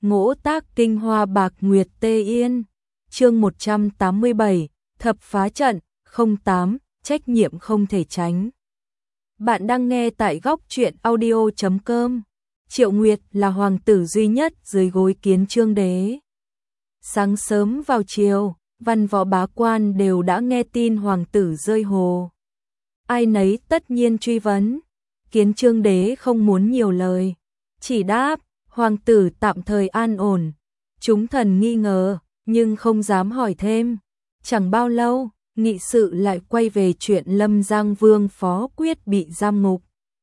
Ngỗ tác kinh hoa bạc nguyệt tê yên. Chương 187, thập phá trận, 08, trách nhiệm không thể tránh. Bạn đang nghe tại góc truyện audio.com. Triệu Nguyệt là hoàng tử duy nhất dưới gối Kiến Chương Đế. Sáng sớm vào chiều, văn võ bá quan đều đã nghe tin hoàng tử rơi hồ. Ai nấy tất nhiên truy vấn. Kiến Chương Đế không muốn nhiều lời, chỉ đáp, hoàng tử tạm thời an ổn. Chúng thần nghi ngờ, nhưng không dám hỏi thêm. Chẳng bao lâu, nghị sự lại quay về chuyện Lâm Giang Vương Phó Quyết bị giam ngục.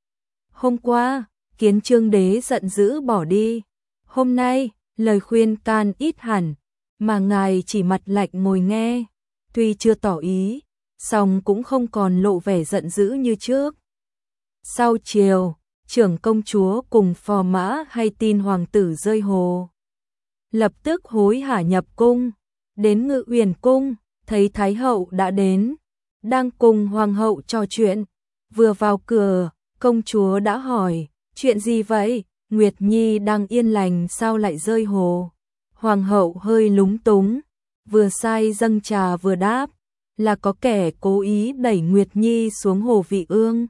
Hôm qua, Kiến Chương Đế giận dữ bỏ đi. Hôm nay, lời khuyên can ít hẳn, mà ngài chỉ mặt lạnh ngồi nghe. Tuy chưa tỏ ý, song cũng không còn lộ vẻ giận dữ như trước. Sau chiều, trưởng công chúa cùng phò mã hay tin hoàng tử rơi hồ. Lập tức hối hả nhập cung, đến Ngự Uyển cung, thấy Thái hậu đã đến, đang cùng hoàng hậu trò chuyện. Vừa vào cửa, công chúa đã hỏi, chuyện gì vậy? Nguyệt Nhi đang yên lành sao lại rơi hồ? Hoàng hậu hơi lúng túng, vừa sai dâng trà vừa đáp, là có kẻ cố ý đẩy Nguyệt Nhi xuống hồ Vị Ương.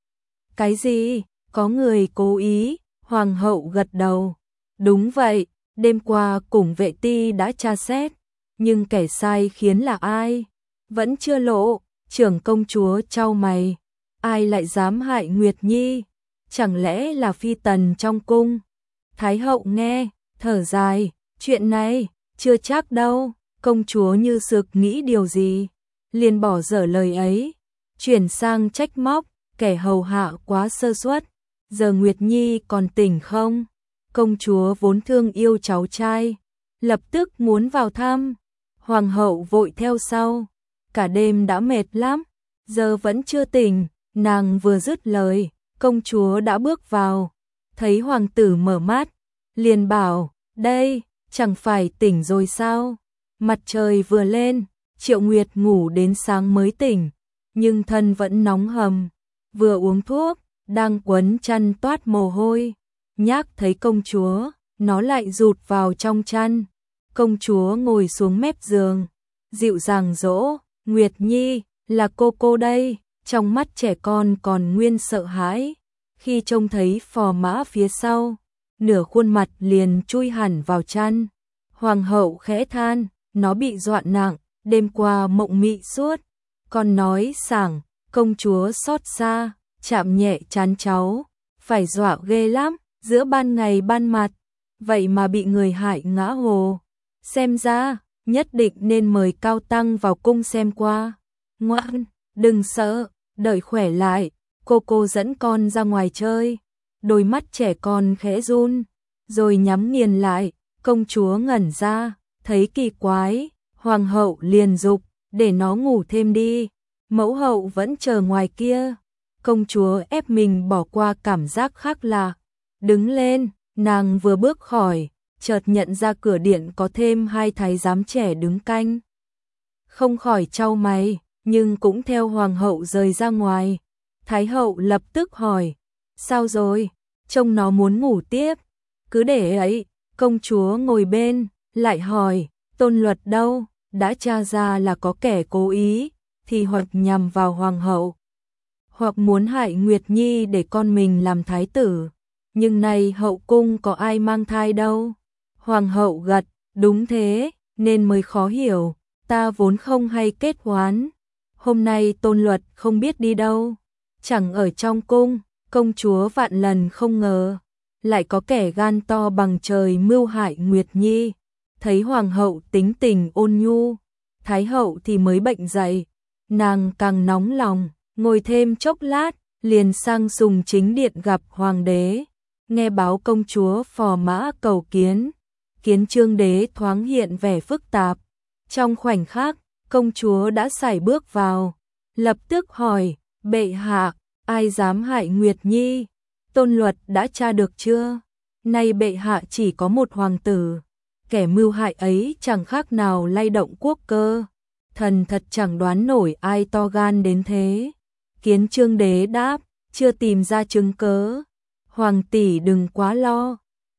Cái gì? Có người cố ý? Hoàng hậu gật đầu. Đúng vậy, đêm qua cùng vệ ti đã tra xét, nhưng kẻ sai khiến là ai? Vẫn chưa lộ. Trưởng công chúa chau mày. Ai lại dám hại Nguyệt Nhi? Chẳng lẽ là phi tần trong cung? Thái hậu nghe, thở dài, chuyện này, chưa chắc đâu. Công chúa như sực nghĩ điều gì, liền bỏ dở lời ấy, chuyển sang trách móc, kẻ hầu hạ quá sơ suất. Giờ Nguyệt Nhi còn tỉnh không? Công chúa vốn thương yêu cháu trai, lập tức muốn vào thăm. Hoàng hậu vội theo sau, cả đêm đã mệt lắm, giờ vẫn chưa tỉnh. Nàng vừa dứt lời, công chúa đã bước vào, thấy hoàng tử mở mắt, liền bảo, đây, chẳng phải tỉnh rồi sao? Mặt trời vừa lên, Triệu Nguyệt ngủ đến sáng mới tỉnh, nhưng thân vẫn nóng hầm, vừa uống thuốc, đang quấn chăn toát mồ hôi. Nhác thấy công chúa, nó lại rụt vào trong chăn. Công chúa ngồi xuống mép giường, dịu dàng dỗ, Nguyệt Nhi, là cô đây. Trong mắt trẻ con còn nguyên sợ hãi, khi trông thấy phò mã phía sau, nửa khuôn mặt liền chui hẳn vào chăn. Hoàng hậu khẽ than, nó bị dọa nặng, đêm qua mộng mị suốt. Con nói sảng, công chúa xót xa, chạm nhẹ trán cháu, phải dọa ghê lắm, giữa ban ngày ban mặt, vậy mà bị người hại ngã hồ. Xem ra, nhất định nên mời cao tăng vào cung xem qua. Ngoan, đừng sợ, đợi khỏe lại, cô dẫn con ra ngoài chơi. Đôi mắt trẻ con khẽ run, rồi nhắm nghiền lại. Công chúa ngẩn ra, thấy kỳ quái, hoàng hậu liền dục, để nó ngủ thêm đi, mẫu hậu vẫn chờ ngoài kia. Công chúa ép mình bỏ qua cảm giác khác lạ, đứng lên. Nàng vừa bước khỏi, chợt nhận ra cửa điện có thêm hai thái giám trẻ đứng canh. Không khỏi chau mày, nhưng cũng theo hoàng hậu rời ra ngoài. Thái hậu lập tức hỏi, sao rồi? Trông nó muốn ngủ tiếp. Cứ để ấy. Công chúa ngồi bên, lại hỏi, Tôn Luật đâu? Đã tra ra là có kẻ cố ý, thì hoặc nhằm vào hoàng hậu, hoặc muốn hại Nguyệt Nhi để con mình làm thái tử. Nhưng nay hậu cung có ai mang thai đâu? Hoàng hậu gật, đúng thế, nên mới khó hiểu, ta vốn không hay kết oán. Hôm nay Tôn Luật không biết đi đâu, chẳng ở trong cung. Công chúa vạn lần không ngờ, lại có kẻ gan to bằng trời mưu hại Nguyệt Nhi. Thấy hoàng hậu tính tình ôn nhu, thái hậu thì mới bệnh dậy. Nàng càng nóng lòng, ngồi thêm chốc lát, liền sang Sùng Chính điện gặp hoàng đế. Nghe báo công chúa phò mã cầu kiến, Kiến Chương Đế thoáng hiện vẻ phức tạp. Trong khoảnh khắc, công chúa đã sải bước vào, lập tức hỏi, bệ hạ, ai dám hại Nguyệt Nhi? Tôn Luật đã tra được chưa? Nay bệ hạ chỉ có một hoàng tử, kẻ mưu hại ấy chẳng khác nào lay động quốc cơ. Thần thật chẳng đoán nổi ai to gan đến thế. Kiến Chương Đế đáp, chưa tìm ra chứng cớ. Hoàng tỷ đừng quá lo,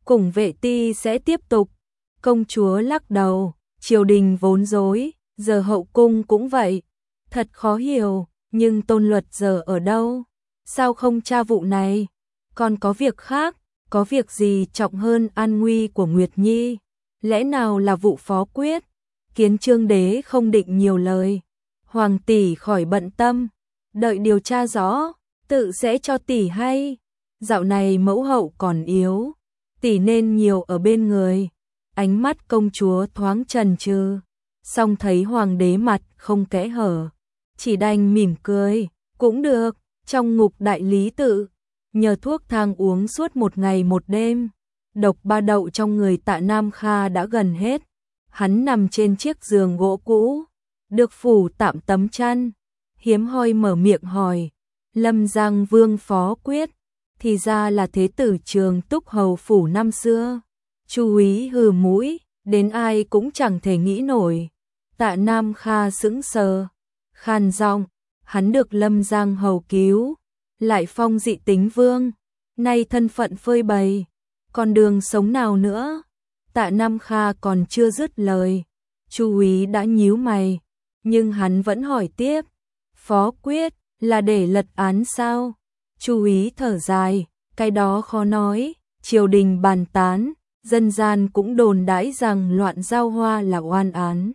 Cùng vệ ti sẽ tiếp tục. Công chúa lắc đầu, triều đình vốn rối, giờ hậu cung cũng vậy. Thật khó hiểu, nhưng Tôn Luật giờ ở đâu? Sao không tra vụ này? Còn có việc khác, có việc gì trọng hơn an nguy của Nguyệt Nhi? Lẽ nào là vụ phó quyết? Kiến Chương đế không định nhiều lời. Hoàng tỷ khỏi bận tâm, đợi điều tra rõ, tự sẽ cho tỷ hay. Dạo này mẫu hậu còn yếu, tỷ nên nhiều ở bên người. Ánh mắt công chúa thoáng chần chừ, song thấy hoàng đế mặt không kẽ hở, chỉ đành mỉm cười. Cũng được, trong ngục đại lý tự, nhờ thuốc thang uống suốt một ngày một đêm, độc ba đậu trong người Tạ Nam Kha đã gần hết. Hắn nằm trên chiếc giường gỗ cũ, được phủ tạm tấm chăn, hiếm hoi mở miệng hỏi. Lâm Giang Vương phó quyết, thì ra là thế tử Trường Túc hầu phủ năm xưa. Chu Úy hừ mũi, đến ai cũng chẳng thể nghĩ nổi. Tạ Nam Kha sững sờ, khan giọng, hắn được Lâm Giang hầu cứu, lại phong dị tính vương, nay thân phận phơi bày, còn đường sống nào nữa? Tạ Nam Kha còn chưa dứt lời, Chu Úy đã nhíu mày, nhưng hắn vẫn hỏi tiếp, phó quyết là để lật án sao? Chu Úy thở dài, cái đó khó nói, triều đình bàn tán, dân gian cũng đồn đãi rằng loạn giao hoa là oan án.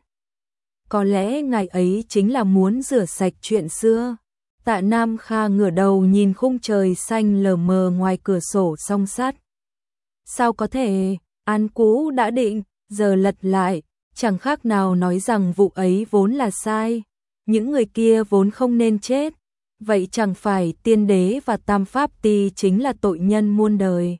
Có lẽ ngày ấy chính là muốn rửa sạch chuyện xưa. Tạ Nam Kha ngửa đầu nhìn khung trời xanh lờ mờ ngoài cửa sổ song sắt. Sao có thể, án cũ đã định, giờ lật lại, chẳng khác nào nói rằng vụ ấy vốn là sai. Những người kia vốn không nên chết. Vậy chẳng phải tiên đế và tam pháp ti chính là tội nhân muôn đời.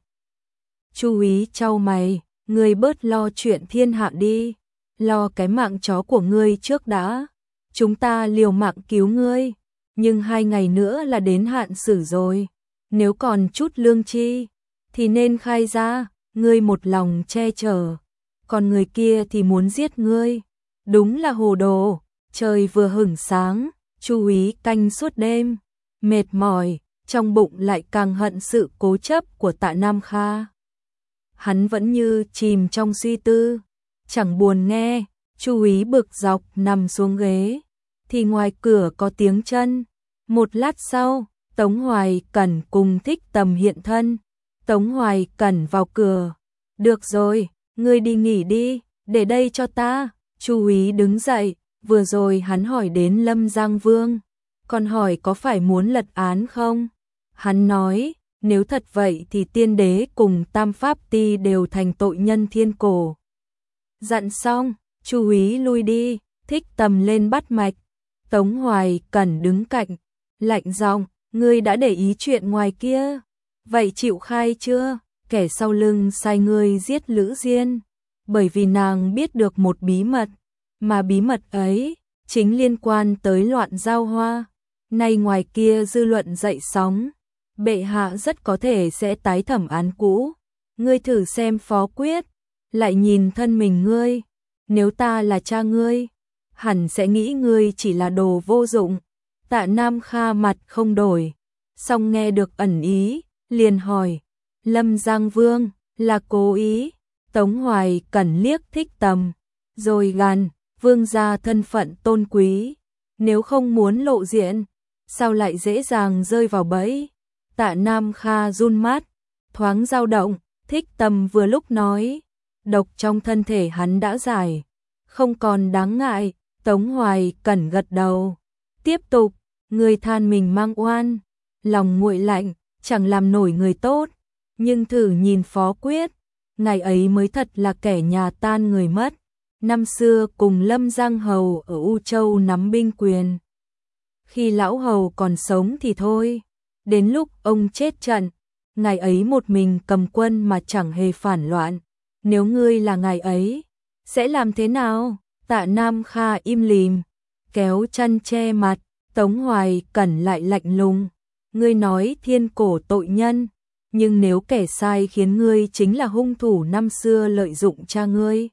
Chu Úy chau mày, ngươi bớt lo chuyện thiên hạ đi, lo cái mạng chó của ngươi trước đã. Chúng ta liều mạng cứu ngươi, nhưng 2 ngày nữa là đến hạn xử rồi. Nếu còn chút lương chi, thì nên khai ra, ngươi một lòng che chở. Còn người kia thì muốn giết ngươi. Đúng là hồ đồ, trời vừa hửng sáng, Chu Úy canh suốt đêm, mệt mỏi, trong bụng lại càng hận sự cố chấp của Tạ Nam Kha. Hắn vẫn như chìm trong suy tư, chẳng buồn nghe. Chu Úy bực dọc nằm xuống ghế, thì ngoài cửa có tiếng chân. Một lát sau, Tống Hoài Cẩn cùng Thích Tầm hiện thân. Tống Hoài Cẩn vào cửa. Được rồi, ngươi đi nghỉ đi, để đây cho ta. Chu Úy đứng dậy, vừa rồi hắn hỏi đến Lâm Giang Vương, còn hỏi có phải muốn lật án không? Hắn nói, nếu thật vậy thì tiên đế cùng tam pháp ti đều thành tội nhân thiên cổ. Dặn xong, Chu Úy lui đi, Thích Tầm lên bắt mạch. Tống Hoài Cẩn đứng cạnh, lạnh giọng, ngươi đã để ý chuyện ngoài kia, vậy chịu khai chưa? Kẻ sau lưng sai ngươi giết Lữ Diên, bởi vì nàng biết được một bí mật, mà bí mật ấy chính liên quan tới loạn giao hoa. Nay ngoài kia dư luận dậy sóng, bệ hạ rất có thể sẽ tái thẩm án cũ. Ngươi thử xem phó quyết, lại nhìn thân mình ngươi, nếu ta là cha ngươi, hẳn sẽ nghĩ ngươi chỉ là đồ vô dụng. Tạ Nam Kha mặt không đổi, song nghe được ẩn ý, liền hỏi, Lâm Giang Vương là cố ý? Tống Hoài Cẩn liếc Thích Tầm, rồi gằn, vương gia thân phận tôn quý, nếu không muốn lộ diện, sao lại dễ dàng rơi vào bẫy? Tạ Nam Kha run mắt, thoáng dao động. Thích Tầm vừa lúc nói, độc trong thân thể hắn đã giải, không còn đáng ngại. Tống Hoài Cẩn gật đầu, tiếp tục, người than mình mang oan, lòng nguội lạnh, chẳng làm nổi người tốt, nhưng thử nhìn phó quyết, ngày ấy mới thật là kẻ nhà tan người mất. Năm xưa cùng Lâm Giang Hầu ở U Châu nắm binh quyền, khi lão hầu còn sống thì thôi, đến lúc ông chết trận, ngày ấy một mình cầm quân mà chẳng hề phản loạn. Nếu ngươi là ngày ấy, sẽ làm thế nào? Tạ Nam Kha im lìm, kéo chăn che mặt. Tống Hoài Cẩn lại lạnh lùng, ngươi nói thiên cổ tội nhân, nhưng nếu kẻ sai khiến ngươi chính là hung thủ năm xưa lợi dụng cha ngươi,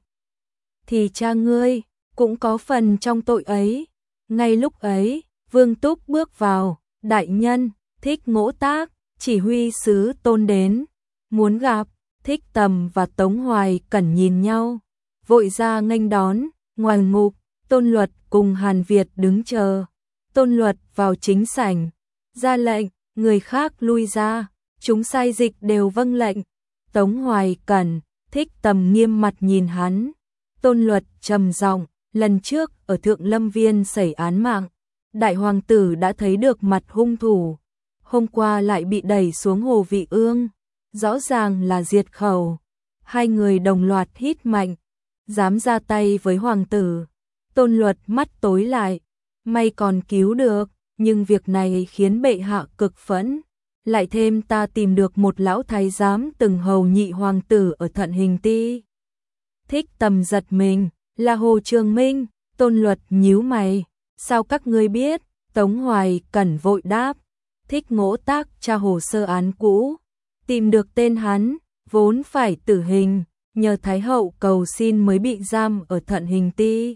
thì cha ngươi cũng có phần trong tội ấy. Ngay lúc ấy, Vương Túc bước vào, đại nhân, Thích Ngỗ Tác, chỉ huy sứ Tôn đến, muốn gặp. Thích Tầm và Tống Hoài Cẩn nhìn nhau, vội ra nghênh đón. Ngoài ngục, Tôn Luật cùng Hàn Việt đứng chờ. Tôn Luật vào chính sảnh, ra lệnh, người khác lui ra, chúng sai dịch đều vâng lệnh. Tống Hoài Cẩn, Thích Tầm nghiêm mặt nhìn hắn. Tôn Luật trầm giọng, lần trước ở Thượng Lâm Viên xảy án mạng, đại hoàng tử đã thấy được mặt hung thủ, hôm qua lại bị đẩy xuống hồ Vị Ương, rõ ràng là diệt khẩu. Hai người đồng loạt hít mạnh, dám ra tay với hoàng tử. Tôn Luật mắt tối lại, may còn cứu được, nhưng việc này khiến bệ hạ cực phẫn. Lại thêm ta tìm được một lão thái giám từng hầu nhị hoàng tử ở Thận Hình Ti. Thích Tầm giật mình, là Hồ Trường Minh. Tôn Luật nhíu mày, sao các ngươi biết? Tống Hoài Cẩn vội đáp, Thích Ngỗ Tác tra hồ sơ án cũ, tìm được tên hắn, vốn phải tử hình, nhờ Thái hậu cầu xin mới bị giam ở Thận Hình Ti.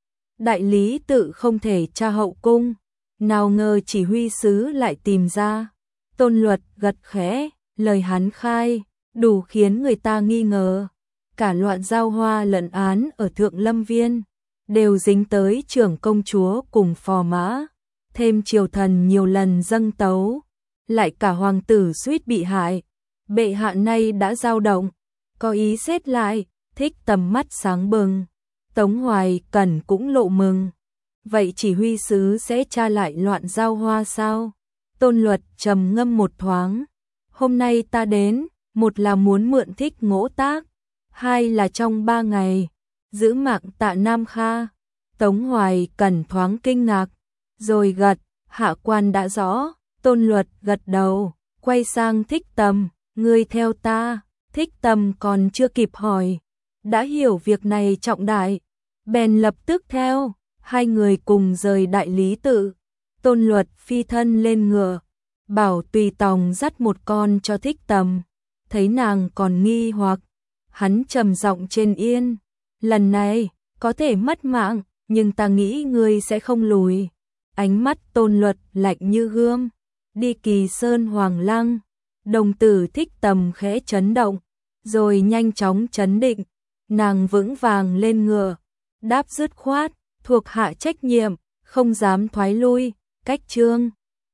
Đại lý tự không thể tra hậu cung, nào ngờ chỉ huy sứ lại tìm ra. Tôn Luật gật khẽ, lời hắn khai, đủ khiến người ta nghi ngờ. Cả loạn giao hoa lận án ở Thượng Lâm Viên, đều dính tới trưởng công chúa cùng phò mã. Thêm triều thần nhiều lần dâng tấu, lại cả hoàng tử suýt bị hại. Bệ hạ nay đã dao động, có ý xét lại. Thích Tầm mắt sáng bừng. Tống Hoài Cẩn cũng lộ mừng. Vậy chỉ huy sứ sẽ tra lại loạn giao hoa sao? Tôn Luật trầm ngâm một thoáng. Hôm nay ta đến, một là muốn mượn Thích Ngỗ Tác, hai là trong 3 ngày, giữ mạng Tạ Nam Kha. Tống Hoài Cẩn thoáng kinh ngạc, rồi gật, hạ quan đã rõ. Tôn Luật gật đầu, quay sang Thích Tầm, ngươi theo ta. Thích Tầm còn chưa kịp hỏi, đã hiểu việc này trọng đại, bèn lập tức theo. Hai người cùng rời đại lý tự. Tôn Luật phi thân lên ngựa, bảo tùy tòng dắt một con cho Thích Tầm. Thấy nàng còn nghi hoặc, hắn trầm giọng trên yên, lần này có thể mất mạng, nhưng ta nghĩ ngươi sẽ không lùi. Ánh mắt Tôn Luật lạnh như gươm. Đi Kỳ Sơn Hoàng Lăng, đồng tử Thích Tầm khẽ chấn động, rồi nhanh chóng trấn định. Nàng vững vàng lên ngựa, đáp dứt khoát, thuộc hạ trách nhiệm, không dám thoái lui. Cách chương